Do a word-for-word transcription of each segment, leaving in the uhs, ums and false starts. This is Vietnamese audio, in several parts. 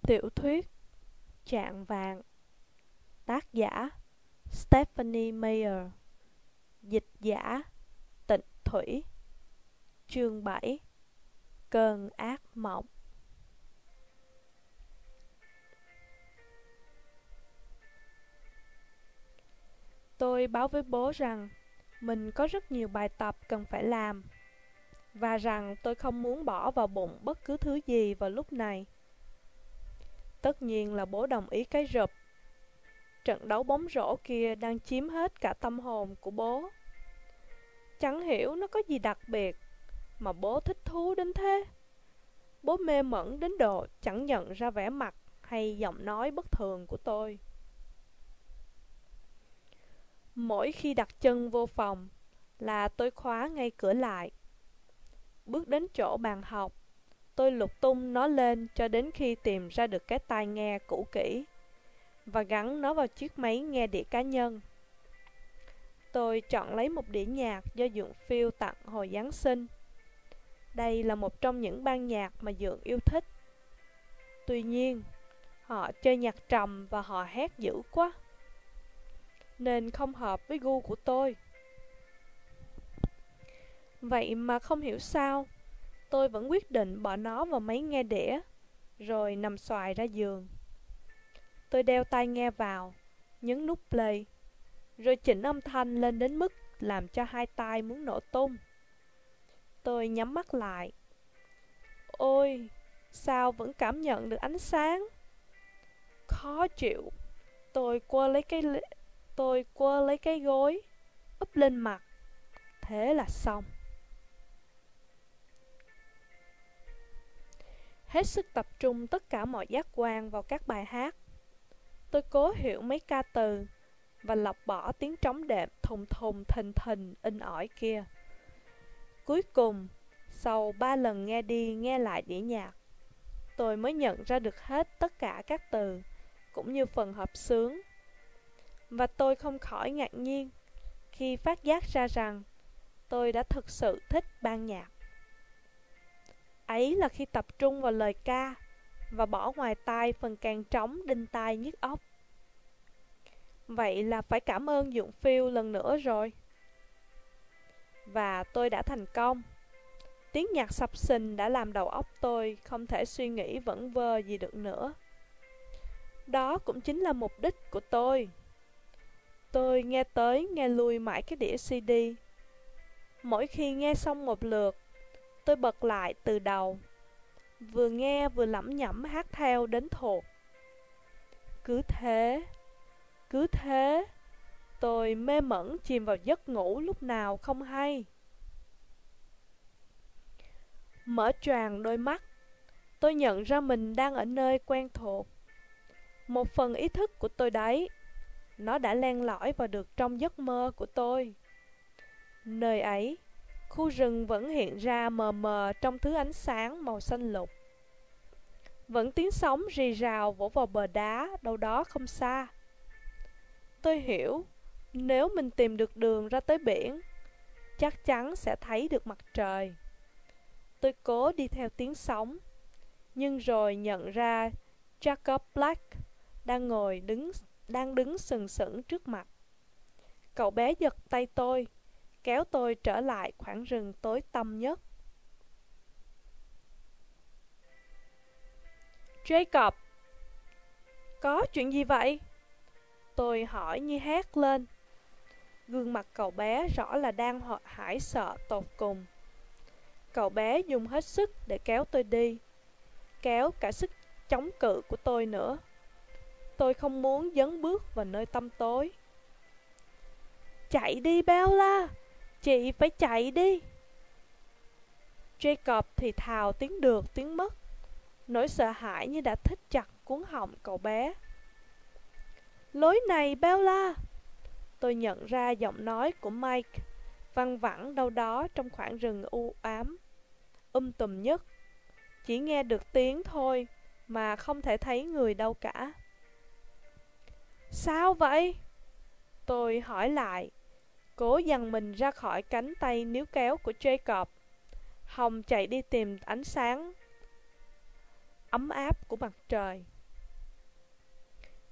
Tiểu thuyết Chạng vàng. Tác giả Stephanie Meyer. Dịch giả Tịnh Thủy. Chương bảy. Cơn ác mộng. Tôi báo với bố rằng mình có rất nhiều bài tập cần phải làm, và rằng tôi không muốn bỏ vào bụng bất cứ thứ gì vào lúc này. Tất nhiên là bố đồng ý cái rụp. Trận đấu bóng rổ kia đang chiếm hết cả tâm hồn của bố. Chẳng hiểu nó có gì đặc biệt mà bố thích thú đến thế. Bố mê mẩn đến độ chẳng nhận ra vẻ mặt hay giọng nói bất thường của tôi. Mỗi khi đặt chân vô phòng là tôi khóa ngay cửa lại. Bước đến chỗ bàn học, tôi lục tung nó lên cho đến khi tìm ra được cái tai nghe cũ kỹ và gắn nó vào chiếc máy nghe đĩa cá nhân. Tôi chọn lấy một đĩa nhạc do Dượng Phil tặng hồi Giáng sinh. Đây là một trong những ban nhạc mà Dượng yêu thích. Tuy nhiên, họ chơi nhạc trầm và họ hét dữ quá, nên không hợp với gu của tôi. Vậy mà không hiểu sao, tôi vẫn quyết định bỏ nó vào máy nghe đĩa, rồi nằm xoài ra giường. Tôi đeo tai nghe vào, nhấn nút play, rồi chỉnh âm thanh lên đến mức làm cho hai tai muốn nổ tung. Tôi nhắm mắt lại. Ôi, sao vẫn cảm nhận được ánh sáng? Khó chịu. Tôi quơ lấy cái tôi quơ lấy cái gối, úp lên mặt. Thế là xong. Hết sức tập trung tất cả mọi giác quan vào các bài hát. Tôi cố hiểu mấy ca từ và lọc bỏ tiếng trống đệm thùng thùng thình thình in ỏi kia. Cuối cùng, sau ba lần nghe đi nghe lại đĩa nhạc, tôi mới nhận ra được hết tất cả các từ cũng như phần hợp xướng. Và tôi không khỏi ngạc nhiên khi phát giác ra rằng tôi đã thực sự thích ban nhạc. Ấy là khi tập trung vào lời ca và bỏ ngoài tai phần càng trống đinh tai nhức óc. Vậy là phải cảm ơn Dượng Phil lần nữa rồi. Và tôi đã thành công. Tiếng nhạc sập sình đã làm đầu óc tôi không thể suy nghĩ vẩn vơ gì được nữa. Đó cũng chính là mục đích của tôi. Tôi nghe tới nghe lui mãi cái đĩa xê đê. Mỗi khi nghe xong một lượt, tôi bật lại từ đầu, vừa nghe vừa lẩm nhẩm hát theo đến thuộc. Cứ thế, cứ thế, tôi mê mẩn chìm vào giấc ngủ lúc nào không hay. Mở choàng đôi mắt, tôi nhận ra mình đang ở nơi quen thuộc. Một phần ý thức của tôi đấy, nó đã len lỏi vào được trong giấc mơ của tôi. Nơi ấy, khu rừng vẫn hiện ra mờ mờ trong thứ ánh sáng màu xanh lục. Vẫn tiếng sóng rì rào vỗ vào bờ đá đâu đó không xa. Tôi hiểu, nếu mình tìm được đường ra tới biển, chắc chắn sẽ thấy được mặt trời. Tôi cố đi theo tiếng sóng, nhưng rồi nhận ra Jacob Black đang ngồi đứng đang đứng sừng sững trước mặt. Cậu bé giật tay tôi, kéo tôi trở lại khoảng rừng tối tăm nhất. Jacob! Có chuyện gì vậy? Tôi hỏi như hét lên. Gương mặt cậu bé rõ là đang hãi sợ tột cùng. Cậu bé dùng hết sức để kéo tôi đi, kéo cả sức chống cự của tôi nữa. Tôi không muốn dấn bước vào nơi tăm tối. Chạy đi Bella! Chị phải chạy đi! Jacob thì thào tiếng được tiếng mất. Nỗi sợ hãi như đã thít chặt cuống họng cậu bé. Lối này Bella! Tôi nhận ra giọng nói của Mike văng vẳng đâu đó trong khoảng rừng u ám, um tùm nhất. Chỉ nghe được tiếng thôi mà không thể thấy người đâu cả. Sao vậy? Tôi hỏi lại, cố dằn mình ra khỏi cánh tay níu kéo của Jacob, hòng chạy đi tìm ánh sáng ấm áp của mặt trời.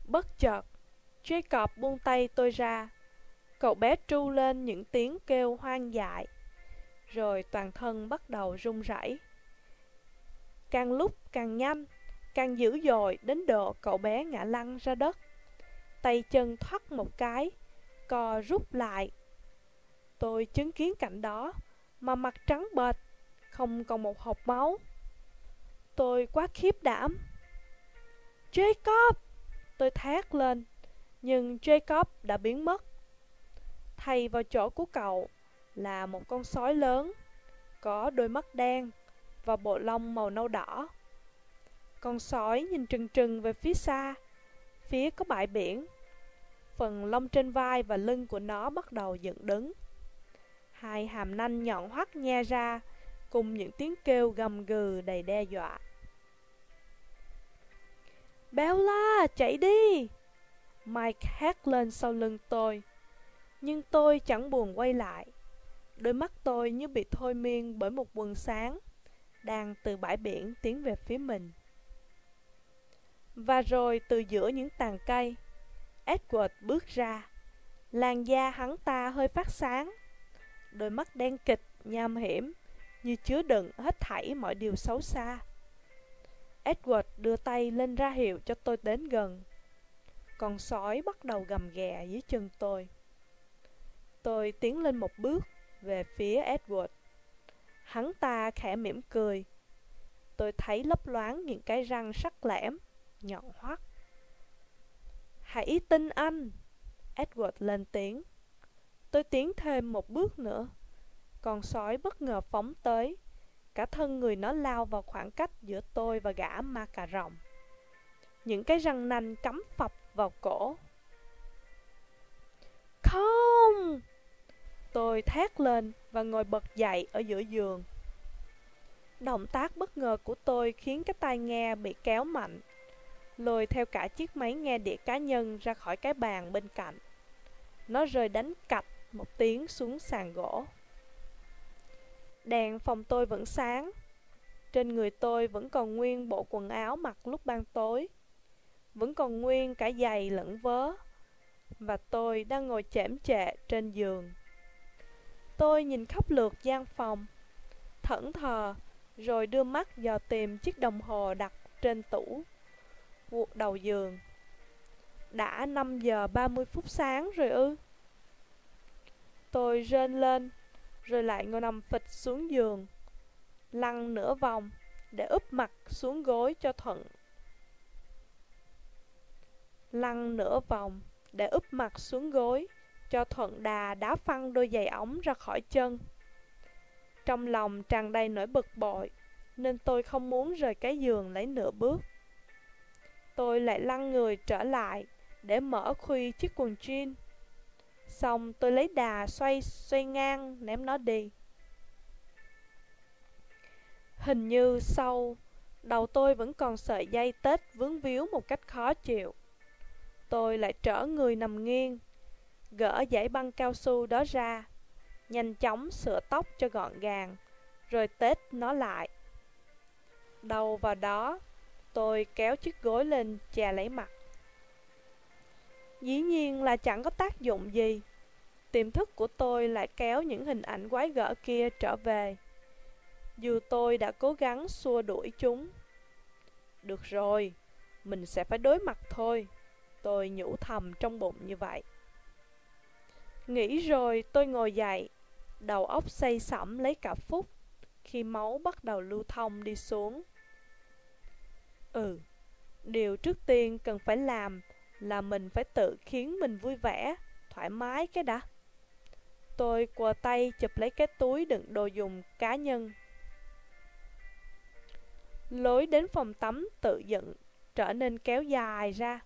Bất chợt, Jacob buông tay tôi ra. Cậu bé tru lên những tiếng kêu hoang dại, rồi toàn thân bắt đầu run rẩy. Càng lúc càng nhanh, càng dữ dội đến độ cậu bé ngã lăn ra đất. Tay chân thoắt một cái, co rút lại. Tôi chứng kiến cảnh đó, mà mặt trắng bệch, không còn một hột máu. Tôi quá khiếp đảm. Jacob! Tôi thét lên, nhưng Jacob đã biến mất. Thay vào chỗ của cậu là một con sói lớn, có đôi mắt đen và bộ lông màu nâu đỏ. Con sói nhìn trừng trừng về phía xa, phía có bãi biển. Phần lông trên vai và lưng của nó bắt đầu dựng đứng. Hai hàm nanh nhọn hoắt nhe ra, cùng những tiếng kêu gầm gừ đầy đe dọa. Bella, chạy đi! Mike hét lên sau lưng tôi. Nhưng tôi chẳng buồn quay lại. Đôi mắt tôi như bị thôi miên bởi một quần sáng đang từ bãi biển tiến về phía mình. Và rồi từ giữa những tàn cây, Edward bước ra. Làn da hắn ta hơi phát sáng, đôi mắt đen kịch, nham hiểm, như chứa đựng hết thảy mọi điều xấu xa. Edward đưa tay lên ra hiệu cho tôi đến gần. Con sói bắt đầu gầm ghè dưới chân tôi. Tôi tiến lên một bước về phía Edward. Hắn ta khẽ mỉm cười. Tôi thấy lấp loáng những cái răng sắc lẻm, nhọn hoắt. Hãy tin anh! Edward lên tiếng. Tôi tiến thêm một bước nữa. Con sói bất ngờ phóng tới. Cả thân người nó lao vào khoảng cách giữa tôi và gã ma cà rồng. Những cái răng nanh cắm phập vào cổ. Không! Tôi thét lên và ngồi bật dậy ở giữa giường. Động tác bất ngờ của tôi khiến cái tai nghe bị kéo mạnh, lôi theo cả chiếc máy nghe đĩa cá nhân ra khỏi cái bàn bên cạnh. Nó rơi đánh cạch một tiếng xuống sàn gỗ. Đèn phòng tôi vẫn sáng. Trên người tôi vẫn còn nguyên bộ quần áo mặc lúc ban tối, vẫn còn nguyên cả giày lẫn vớ. Và tôi đang ngồi chễm chệ trên giường. Tôi nhìn khắp lượt gian phòng, thẫn thờ, rồi đưa mắt dò tìm chiếc đồng hồ đặt trên tủ đầu giường. Đã năm giờ ba mươi phút sáng rồi ư? Tôi rên lên, rồi lại ngồi nằm phịch xuống giường, lăn nửa vòng để úp mặt xuống gối cho thuận. Lăn nửa vòng để úp mặt xuống gối cho thuận đà đá phăng đôi giày ống ra khỏi chân. Trong lòng tràn đầy nỗi bực bội, nên tôi không muốn rời cái giường lấy nửa bước. Tôi lại lăn người trở lại để mở khuy chiếc quần jean. Xong tôi lấy đà xoay xoay ngang ném nó đi. Hình như sau đầu tôi vẫn còn sợi dây tết vướng víu một cách khó chịu. Tôi lại trở người nằm nghiêng, gỡ dãy băng cao su đó ra, nhanh chóng sửa tóc cho gọn gàng, rồi tết nó lại. Đầu vào đó, tôi kéo chiếc gối lên chà lấy mặt. Dĩ nhiên là chẳng có tác dụng gì. Tiềm thức của tôi lại kéo những hình ảnh quái gở kia trở về, dù tôi đã cố gắng xua đuổi chúng. Được rồi, mình sẽ phải đối mặt thôi, tôi nhủ thầm trong bụng như vậy. Nghĩ rồi tôi ngồi dậy, đầu óc say sẩm lấy cả phút, khi máu bắt đầu lưu thông đi xuống. Ừ, điều trước tiên cần phải làm là mình phải tự khiến mình vui vẻ, thoải mái cái đã. Tôi quờ tay chụp lấy cái túi đựng đồ dùng cá nhân. Lối đến phòng tắm tự dựng trở nên kéo dài ra.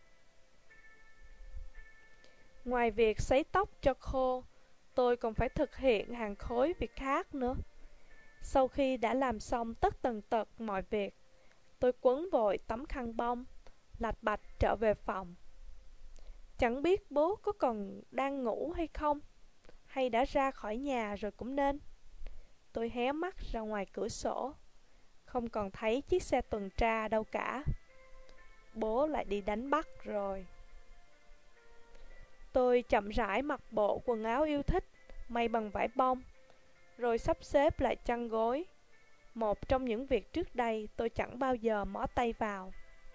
Ngoài việc sấy tóc cho khô, tôi còn phải thực hiện hàng khối việc khác nữa. Sau khi đã làm xong tất tần tật mọi việc, tôi quấn vội tấm khăn bông, lạch bạch trở về phòng. Chẳng biết bố có còn đang ngủ hay không, hay đã ra khỏi nhà rồi cũng nên. Tôi hé mắt ra ngoài cửa sổ, không còn thấy chiếc xe tuần tra đâu cả. bố lại đi đánh bắt rồi. Tôi chậm rãi mặc bộ quần áo yêu thích, may bằng vải bông, rồi sắp xếp lại chăn gối. Một trong những việc trước đây tôi chẳng bao giờ mó tay vào.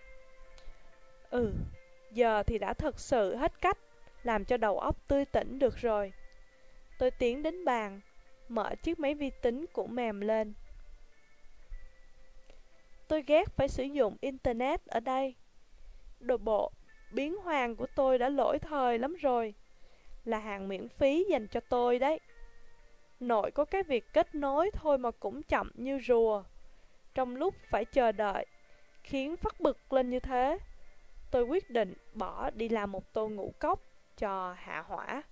Ừ, giờ thì đã thật sự hết cách làm cho đầu óc tươi tỉnh được rồi. Tôi tiến đến bàn, mở chiếc máy vi tính của mềm lên. Tôi ghét phải sử dụng Internet ở đây. Đồ bộ biến hoàng của tôi đã lỗi thời lắm rồi. Là hàng miễn phí dành cho tôi đấy. Nội có cái việc kết nối thôi mà cũng chậm như rùa. Trong lúc phải chờ đợi, khiến phát bực lên như thế, tôi quyết định bỏ đi làm một tô ngũ cốc cho hạ hỏa.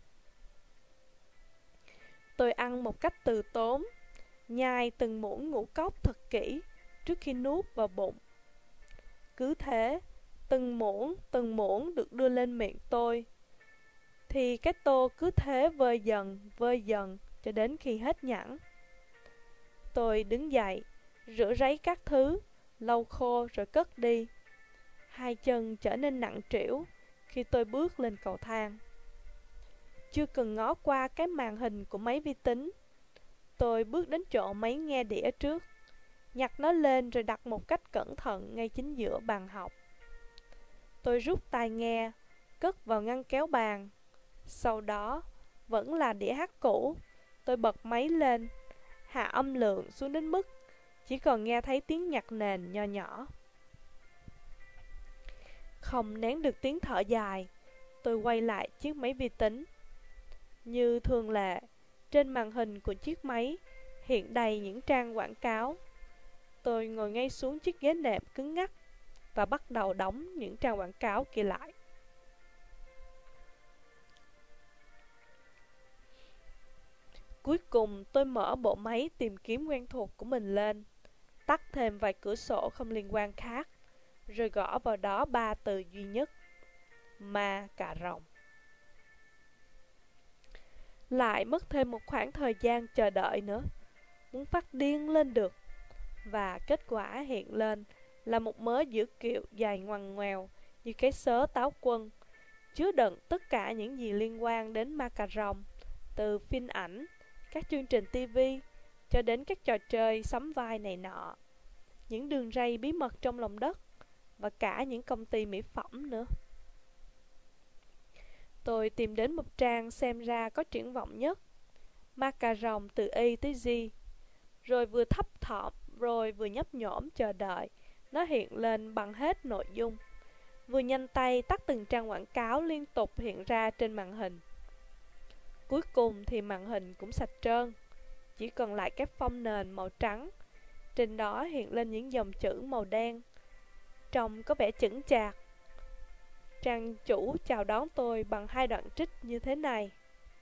Tôi ăn một cách từ tốn, nhai từng muỗng ngũ cốc thật kỹ trước khi nuốt vào bụng. Cứ thế, từng muỗng, từng muỗng được đưa lên miệng tôi, thì cái tô cứ thế vơi dần, vơi dần cho đến khi hết nhẵn. Tôi đứng dậy, rửa ráy các thứ, lau khô rồi cất đi. Hai chân trở nên nặng trĩu khi tôi bước lên cầu thang. Chưa cần ngó qua cái màn hình của máy vi tính, tôi bước đến chỗ máy nghe đĩa trước, nhặt nó lên rồi đặt một cách cẩn thận ngay chính giữa bàn học. Tôi rút tai nghe, cất vào ngăn kéo bàn. Sau đó, vẫn là đĩa hát cũ, tôi bật máy lên, hạ âm lượng xuống đến mức chỉ còn nghe thấy tiếng nhạc nền nho nhỏ. Không nén được tiếng thở dài, tôi quay lại chiếc máy vi tính. Như thường lệ, trên màn hình của chiếc máy hiện đầy những trang quảng cáo. Tôi ngồi ngay xuống chiếc ghế nệm cứng ngắc và bắt đầu đóng những trang quảng cáo kia lại. Cuối cùng tôi mở bộ máy tìm kiếm quen thuộc của mình lên, tắt thêm vài cửa sổ không liên quan khác, rồi gõ vào đó ba từ duy nhất: ma cà rồng. Lại mất thêm một khoảng thời gian chờ đợi nữa, muốn phát điên lên được. Và kết quả hiện lên là một mớ dữ liệu dài ngoằn ngoèo như cái sớ táo quân, chứa đựng tất cả những gì liên quan đến ma cà rồng, từ phim ảnh, các chương trình ti vi cho đến các trò chơi sắm vai này nọ, những đường ray bí mật trong lòng đất và cả những công ty mỹ phẩm nữa. Tôi tìm đến một trang xem ra có triển vọng nhất: ma cà rồng từ A tới Z. Rồi vừa thấp thỏm rồi vừa nhấp nhổm chờ đợi nó hiện lên bằng hết nội dung, vừa nhanh tay tắt từng trang quảng cáo liên tục hiện ra trên màn hình. Cuối cùng thì màn hình cũng sạch trơn, chỉ còn lại cái phông nền màu trắng. Trên đó hiện lên những dòng chữ màu đen, trông có vẻ chững chạc. Trang chủ chào đón tôi bằng hai đoạn trích như thế này: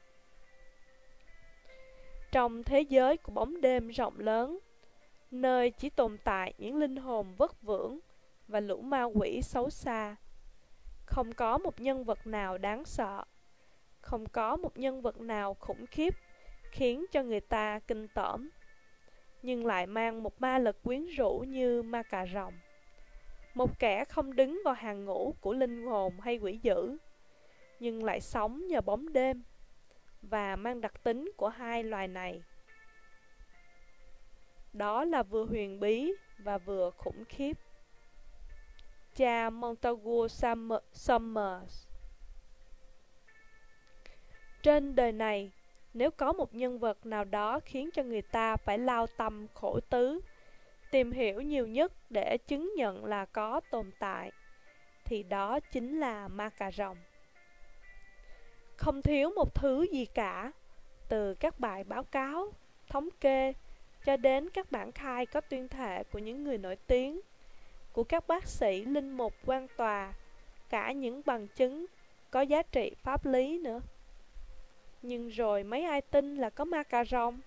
trong thế giới của bóng đêm rộng lớn, nơi chỉ tồn tại những linh hồn vất vưởng và lũ ma quỷ xấu xa, không có một nhân vật nào đáng sợ, không có một nhân vật nào khủng khiếp khiến cho người ta kinh tởm, nhưng lại mang một ma lực quyến rũ như ma cà rồng. Một kẻ không đứng vào hàng ngũ của linh hồn hay quỷ dữ, nhưng lại sống nhờ bóng đêm và mang đặc tính của hai loài này. Đó là vừa huyền bí và vừa khủng khiếp. Cha Montagu Summers. Trên đời này, nếu có một nhân vật nào đó khiến cho người ta phải lao tâm khổ tứ, tìm hiểu nhiều nhất để chứng nhận là có tồn tại, thì đó chính là ma cà rồng. Không thiếu một thứ gì cả, từ các bài báo cáo, thống kê, cho đến các bản khai có tuyên thệ của những người nổi tiếng, của các bác sĩ, linh mục, quan tòa, cả những bằng chứng có giá trị pháp lý nữa. Nhưng rồi mấy ai tin là có ma cà rồng?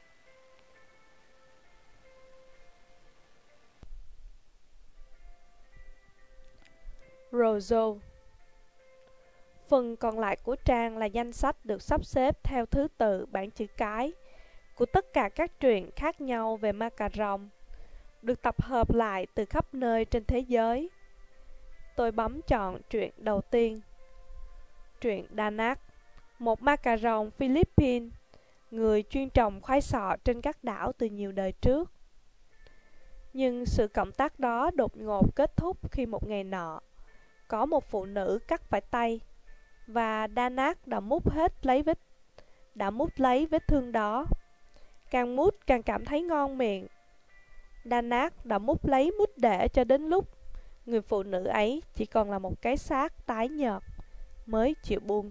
Rousseau. Phần còn lại của trang là danh sách được sắp xếp theo thứ tự bảng chữ cái của tất cả các truyện khác nhau về ma cà rồng, được tập hợp lại từ khắp nơi trên thế giới. Tôi bấm chọn truyện đầu tiên. Truyện Đà Nẵng, một ma cà rồng Philippines, người chuyên trồng khoai sọ trên các đảo từ nhiều đời trước. Nhưng sự cộng tác đó đột ngột kết thúc khi một ngày nọ, có một phụ nữ cắt phải tay, và Đà Nẵng đã mút hết lấy vết đã mút lấy vết thương đó. Càng mút càng cảm thấy ngon miệng. Đà Nẵng đã mút lấy mút để cho đến lúc người phụ nữ ấy chỉ còn là một cái xác tái nhợt mới chịu buông.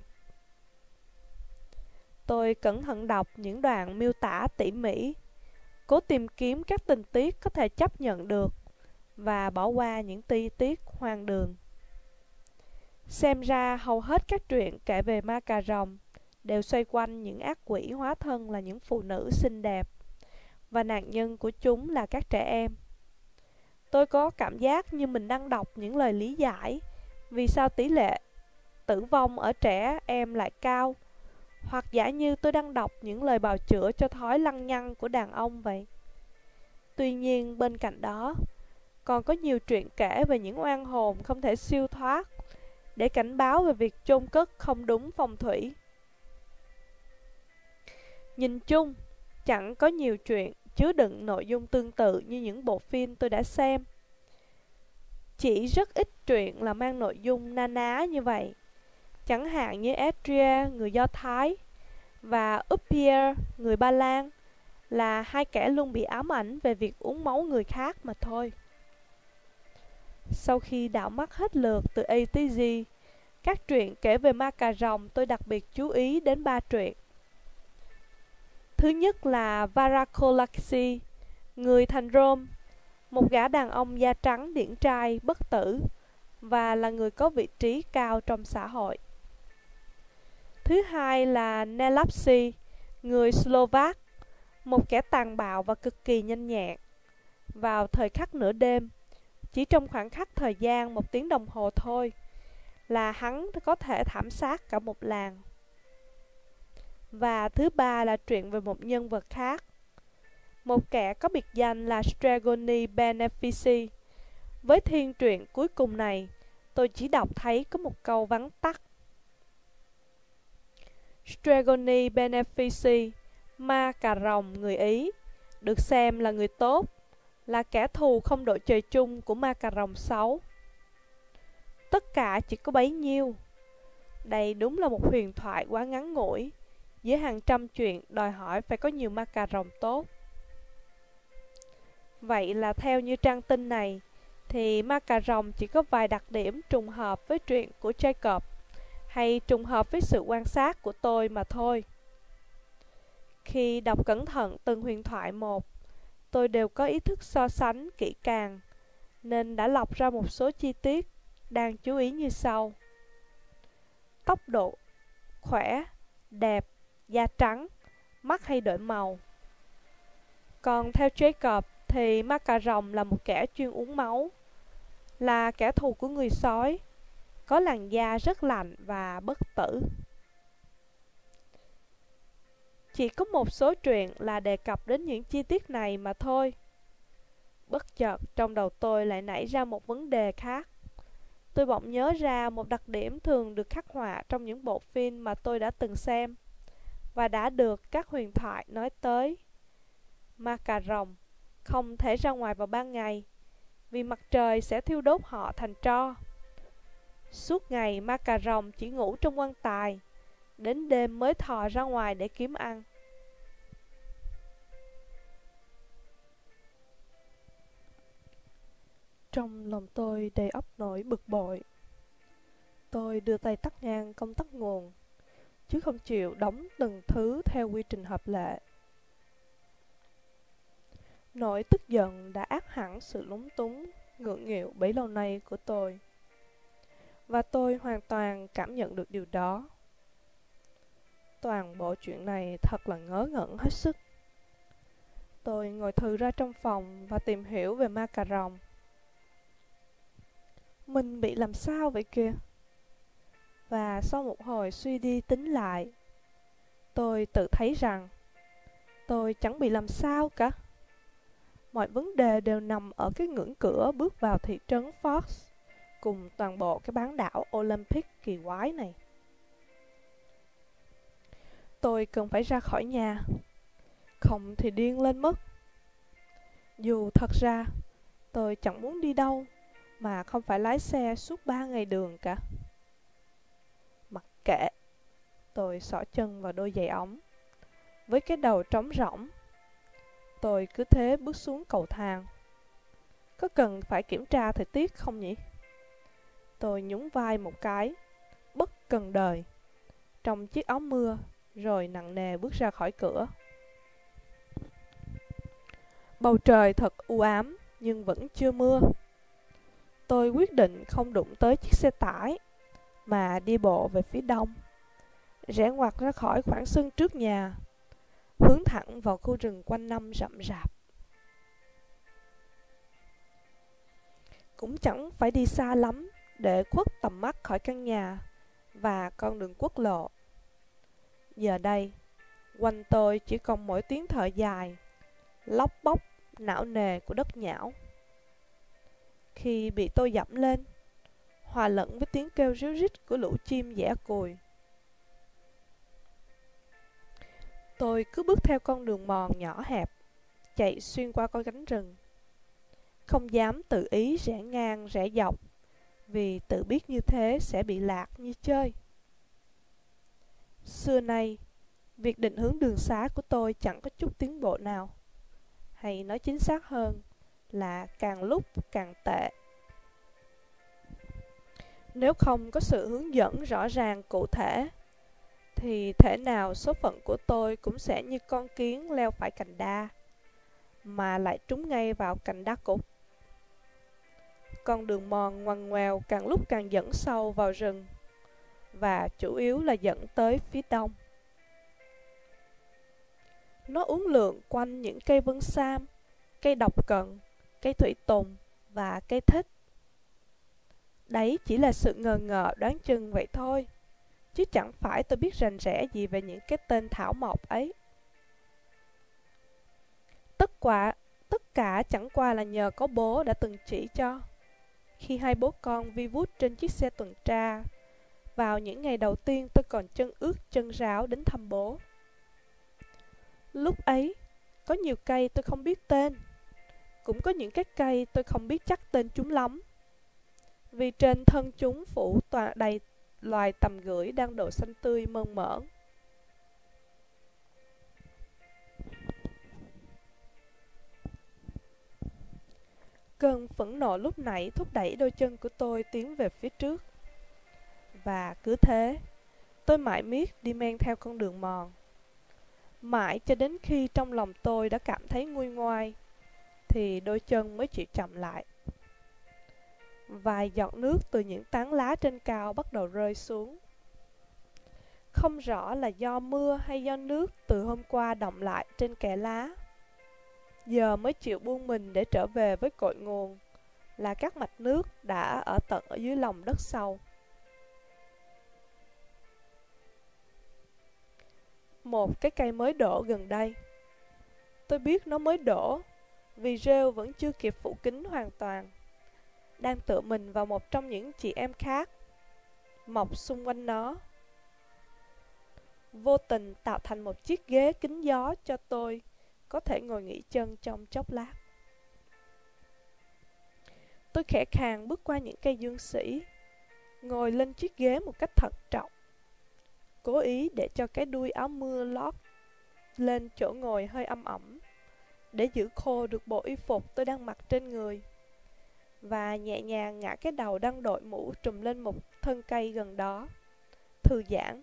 Tôi cẩn thận đọc những đoạn miêu tả tỉ mỉ, cố tìm kiếm các tình tiết có thể chấp nhận được và bỏ qua những chi tiết hoang đường. Xem ra hầu hết các truyện kể về ma cà rồng đều xoay quanh những ác quỷ hóa thân là những phụ nữ xinh đẹp, và nạn nhân của chúng là các trẻ em. Tôi có cảm giác như mình đang đọc những lời lý giải vì sao tỷ lệ tử vong ở trẻ em lại cao, hoặc giả như tôi đang đọc những lời bào chữa cho thói lăng nhăng của đàn ông vậy. Tuy nhiên bên cạnh đó, còn có nhiều truyện kể về những oan hồn không thể siêu thoát, để cảnh báo về việc chôn cất không đúng phong thủy. Nhìn chung, chẳng có nhiều truyện chứa đựng nội dung tương tự như những bộ phim tôi đã xem. Chỉ rất ít truyện là mang nội dung na ná như vậy. Chẳng hạn như Adria, người Do Thái, và Uppier, người Ba Lan, là hai kẻ luôn bị ám ảnh về việc uống máu người khác mà thôi. Sau khi đảo mắt hết lượt từ A tới Z, các truyện kể về ma cà rồng, tôi đặc biệt chú ý đến ba truyện. Thứ nhất là Varacolaxi, người thành Rome, một gã đàn ông da trắng điển trai, bất tử, và là người có vị trí cao trong xã hội. Thứ hai là Nelapsi, người Slovak, một kẻ tàn bạo và cực kỳ nhanh nhẹn. Vào thời khắc nửa đêm, chỉ trong khoảng khắc thời gian một tiếng đồng hồ thôi, là hắn có thể thảm sát cả một làng. Và thứ ba là truyện về một nhân vật khác, một kẻ có biệt danh là Stragoni Benefici. Với thiên truyện cuối cùng này, tôi chỉ đọc thấy có một câu vắn tắt. Stragoni Benefici, ma cà rồng người Ý, được xem là người tốt, là kẻ thù không đội trời chung của ma cà rồng xấu. Tất cả chỉ có bấy nhiêu. Đây đúng là một huyền thoại quá ngắn ngủi, với hàng trăm chuyện đòi hỏi phải có nhiều ma cà rồng tốt. Vậy là theo như trang tin này, thì ma cà rồng chỉ có vài đặc điểm trùng hợp với truyện của Jacob, hay trùng hợp với sự quan sát của tôi mà thôi. Khi đọc cẩn thận từng huyền thoại một, tôi đều có ý thức so sánh kỹ càng, nên đã lọc ra một số chi tiết đang chú ý như sau. Tốc độ, khỏe, đẹp, da trắng, mắt hay đổi màu. Còn theo Jacob thì ma cà rồng là một kẻ chuyên uống máu, là kẻ thù của người sói, có làn da rất lạnh và bất tử. Chỉ có một số truyện là đề cập đến những chi tiết này mà thôi. Bất chợt trong đầu tôi lại nảy ra một vấn đề khác. Tôi bỗng nhớ ra một đặc điểm thường được khắc họa trong những bộ phim mà tôi đã từng xem, và đã được các huyền thoại nói tới. Ma cà rồng không thể ra ngoài vào ban ngày, vì mặt trời sẽ thiêu đốt họ thành tro. Suốt ngày ma cà rồng chỉ ngủ trong quan tài, đến đêm mới thò ra ngoài để kiếm ăn. Trong lòng tôi đầy óc nỗi bực bội. Tôi đưa tay tắt ngang công tắc nguồn, chứ không chịu đóng từng thứ theo quy trình hợp lệ. Nỗi tức giận đã át hẳn sự lúng túng, ngượng nghịu bấy lâu nay của tôi, và tôi hoàn toàn cảm nhận được điều đó. Toàn bộ chuyện này thật là ngớ ngẩn hết sức. Tôi ngồi thừ ra trong phòng và tìm hiểu về ma cà rồng. Mình bị làm sao vậy kìa? Và sau một hồi suy đi tính lại, tôi tự thấy rằng tôi chẳng bị làm sao cả. Mọi vấn đề đều nằm ở cái ngưỡng cửa bước vào thị trấn Fox cùng toàn bộ cái bán đảo Olympic kỳ quái này. Tôi cần phải ra khỏi nhà, không thì điên lên mất. Dù thật ra, tôi chẳng muốn đi đâu mà không phải lái xe suốt ba ngày đường cả. Mặc kệ, tôi xỏ chân vào đôi giày ống. Với cái đầu trống rỗng, tôi cứ thế bước xuống cầu thang. Có cần phải kiểm tra thời tiết không nhỉ? Tôi nhún vai một cái, bất cần đời, trong chiếc áo mưa, rồi nặng nề bước ra khỏi cửa. Bầu trời thật u ám, nhưng vẫn chưa mưa. Tôi quyết định không đụng tới chiếc xe tải, mà đi bộ về phía đông, rẽ ngoặt ra khỏi khoảng sân trước nhà, hướng thẳng vào khu rừng quanh năm rậm rạp. Cũng chẳng phải đi xa lắm để khuất tầm mắt khỏi căn nhà và con đường quốc lộ. Giờ đây, quanh tôi chỉ còn mỗi tiếng thở dài, lóc bóc, não nề của đất nhão. Khi bị tôi dẫm lên, hòa lẫn với tiếng kêu ríu rít của lũ chim dẻ cùi, tôi cứ bước theo con đường mòn nhỏ hẹp, chạy xuyên qua con cánh rừng. Không dám tự ý rẽ ngang rẽ dọc, vì tự biết như thế sẽ bị lạc như chơi. Xưa nay, việc định hướng đường xá của tôi chẳng có chút tiến bộ nào. Hay nói chính xác hơn là càng lúc càng tệ. Nếu không có sự hướng dẫn rõ ràng cụ thể, thì thể nào số phận của tôi cũng sẽ như con kiến leo phải cành đa, mà lại trúng ngay vào cành đa cục. Con đường mòn ngoằn ngoèo càng lúc càng dẫn sâu vào rừng, và chủ yếu là dẫn tới phía đông. Nó uốn lượn quanh những cây vân sam, cây độc cận, cây thủy tùng và cây thích. Đấy chỉ là sự ngờ ngợ đoán chừng vậy thôi, chứ chẳng phải tôi biết rành rẽ gì về những cái tên thảo mộc ấy. Tất quả, tất cả chẳng qua là nhờ có bố đã từng chỉ cho. Khi hai bố con vi vút trên chiếc xe tuần tra, vào những ngày đầu tiên tôi còn chân ướt chân ráo đến thăm bố. Lúc ấy, có nhiều cây tôi không biết tên, cũng có những cái cây tôi không biết chắc tên chúng lắm, vì trên thân chúng phủ toàn đầy loài tầm gửi đang độ xanh tươi mơn mởn. Cơn phẫn nộ lúc nãy thúc đẩy đôi chân của tôi tiến về phía trước. Và cứ thế, tôi mãi miết đi men theo con đường mòn. Mãi cho đến khi trong lòng tôi đã cảm thấy nguôi ngoai, thì đôi chân mới chịu chậm lại. Vài giọt nước từ những tán lá trên cao bắt đầu rơi xuống. Không rõ là do mưa hay do nước từ hôm qua đọng lại trên kẽ lá. Giờ mới chịu buông mình để trở về với cội nguồn, là các mạch nước đã ở tận ở dưới lòng đất sâu. Một cái cây mới đổ gần đây. Tôi biết nó mới đổ, vì rêu vẫn chưa kịp phủ kín hoàn toàn. Đang tựa mình vào một trong những chị em khác, mọc xung quanh nó. Vô tình tạo thành một chiếc ghế kín gió cho tôi có thể ngồi nghỉ chân trong chốc lát. Tôi khẽ khàng bước qua những cây dương sĩ, ngồi lên chiếc ghế một cách thận trọng, cố ý để cho cái đuôi áo mưa lót lên chỗ ngồi hơi âm ẩm, để giữ khô được bộ y phục tôi đang mặc trên người, và nhẹ nhàng ngả cái đầu đang đội mũ trùm lên một thân cây gần đó, thư giãn.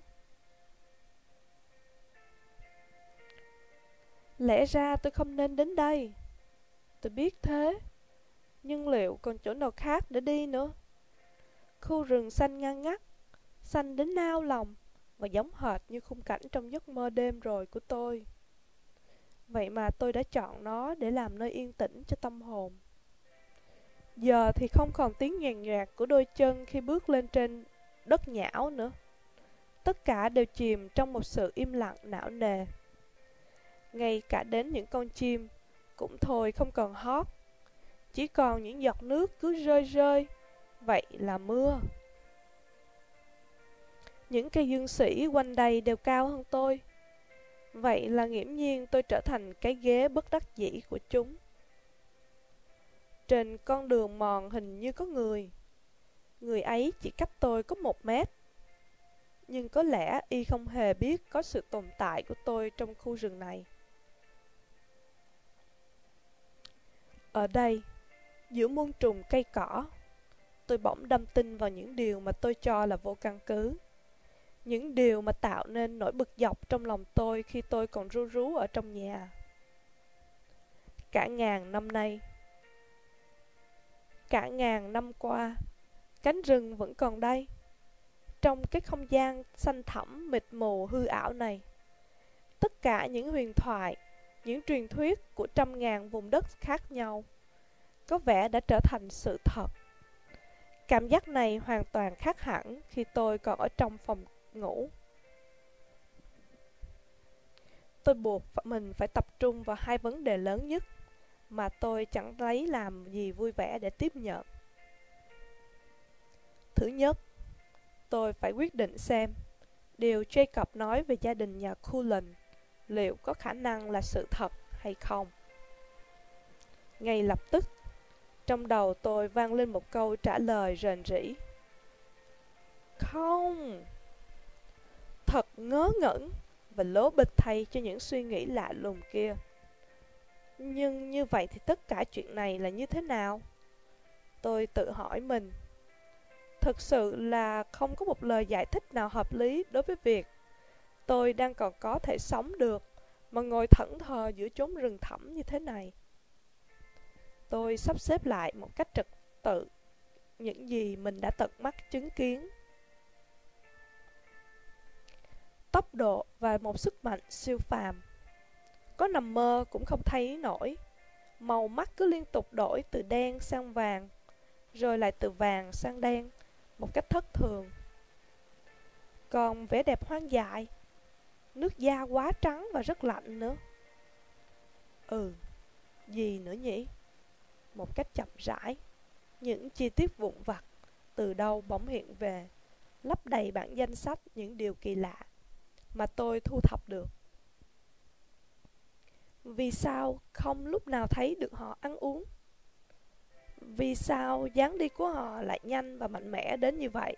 Lẽ ra tôi không nên đến đây, tôi biết thế, nhưng liệu còn chỗ nào khác để đi nữa? Khu rừng xanh ngăn ngắt, xanh đến nao lòng, và giống hệt như khung cảnh trong giấc mơ đêm rồi của tôi. Vậy mà tôi đã chọn nó để làm nơi yên tĩnh cho tâm hồn. Giờ thì không còn tiếng nhoàng nhoạc của đôi chân khi bước lên trên đất nhão nữa. Tất cả đều chìm trong một sự im lặng não nề. Ngay cả đến những con chim cũng thôi không còn hót, chỉ còn những giọt nước cứ rơi rơi, Vậy là mưa. Những cây dương sĩ quanh đây đều cao hơn tôi. Vậy là nghiễm nhiên tôi trở thành cái ghế bất đắc dĩ của chúng. Trên con đường mòn hình như có người. Người ấy chỉ cách tôi có một mét. Nhưng có lẽ y không hề biết có sự tồn tại của tôi trong khu rừng này. Ở đây, giữa muôn trùng cây cỏ, tôi bỗng đâm tin vào những điều mà tôi cho là vô căn cứ. Những điều mà tạo nên nỗi bực dọc trong lòng tôi khi tôi còn ru rú ở trong nhà. Cả ngàn năm nay, cả ngàn năm qua, cánh rừng vẫn còn đây. Trong cái không gian xanh thẳm mịt mù hư ảo này, tất cả những huyền thoại, những truyền thuyết của trăm ngàn vùng đất khác nhau có vẻ đã trở thành sự thật. Cảm giác này hoàn toàn khác hẳn khi tôi còn ở trong phòng ngủ. Tôi buộc mình phải tập trung vào hai vấn đề lớn nhất mà tôi chẳng lấy làm gì vui vẻ để tiếp nhận. Thứ nhất, tôi phải quyết định xem điều Jacob nói về gia đình nhà Cullen liệu có khả năng là sự thật hay không. Ngay lập tức, trong đầu tôi vang lên một câu trả lời rền rĩ. Không! Thật ngớ ngẩn và lố bịch thay cho những suy nghĩ lạ lùng kia. Nhưng như vậy thì tất cả chuyện này là như thế nào? Tôi tự hỏi mình. Thực sự là không có một lời giải thích nào hợp lý đối với việc tôi đang còn có thể sống được mà ngồi thẫn thờ giữa chốn rừng thẳm như thế này. Tôi sắp xếp lại một cách trật tự những gì mình đã tận mắt chứng kiến. Tốc độ và một sức mạnh siêu phàm. Có nằm mơ cũng không thấy nổi. Màu mắt cứ liên tục đổi từ đen sang vàng, rồi lại từ vàng sang đen, một cách thất thường. Còn vẻ đẹp hoang dại, nước da quá trắng và rất lạnh nữa. Ừ, gì nữa nhỉ? Một cách chậm rãi, những chi tiết vụn vặt từ đâu bỗng hiện về, lấp đầy bản danh sách những điều kỳ lạ mà tôi thu thập được. Vì sao không lúc nào thấy được họ ăn uống? Vì sao dáng đi của họ lại nhanh và mạnh mẽ đến như vậy?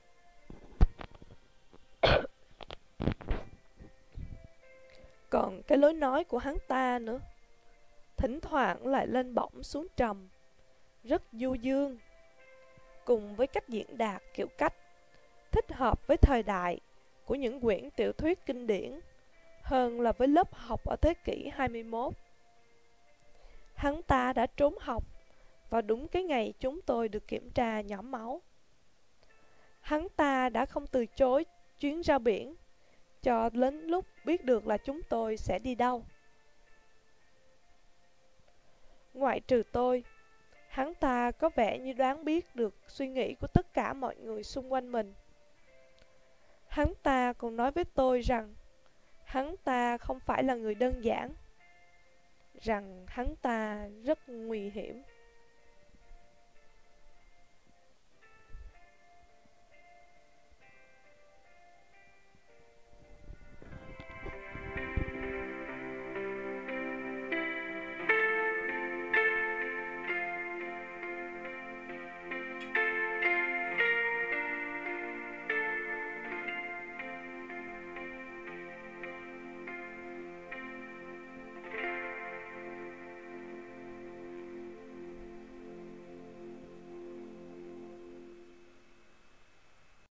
Còn cái lối nói của hắn ta nữa, thỉnh thoảng lại lên bổng xuống trầm, rất du dương, cùng với cách diễn đạt kiểu cách thích hợp với thời đại của những quyển tiểu thuyết kinh điển hơn là với lớp học ở thế kỷ hai mươi mốt. Hắn ta đã trốn học vào đúng cái ngày chúng tôi được kiểm tra nhỏ máu. Hắn ta đã không từ chối chuyến ra biển cho đến lúc biết được là chúng tôi sẽ đi đâu. Ngoại trừ tôi, hắn ta có vẻ như đoán biết được suy nghĩ của tất cả mọi người xung quanh mình. Hắn ta còn nói với tôi rằng hắn ta không phải là người đơn giản, rằng hắn ta rất nguy hiểm.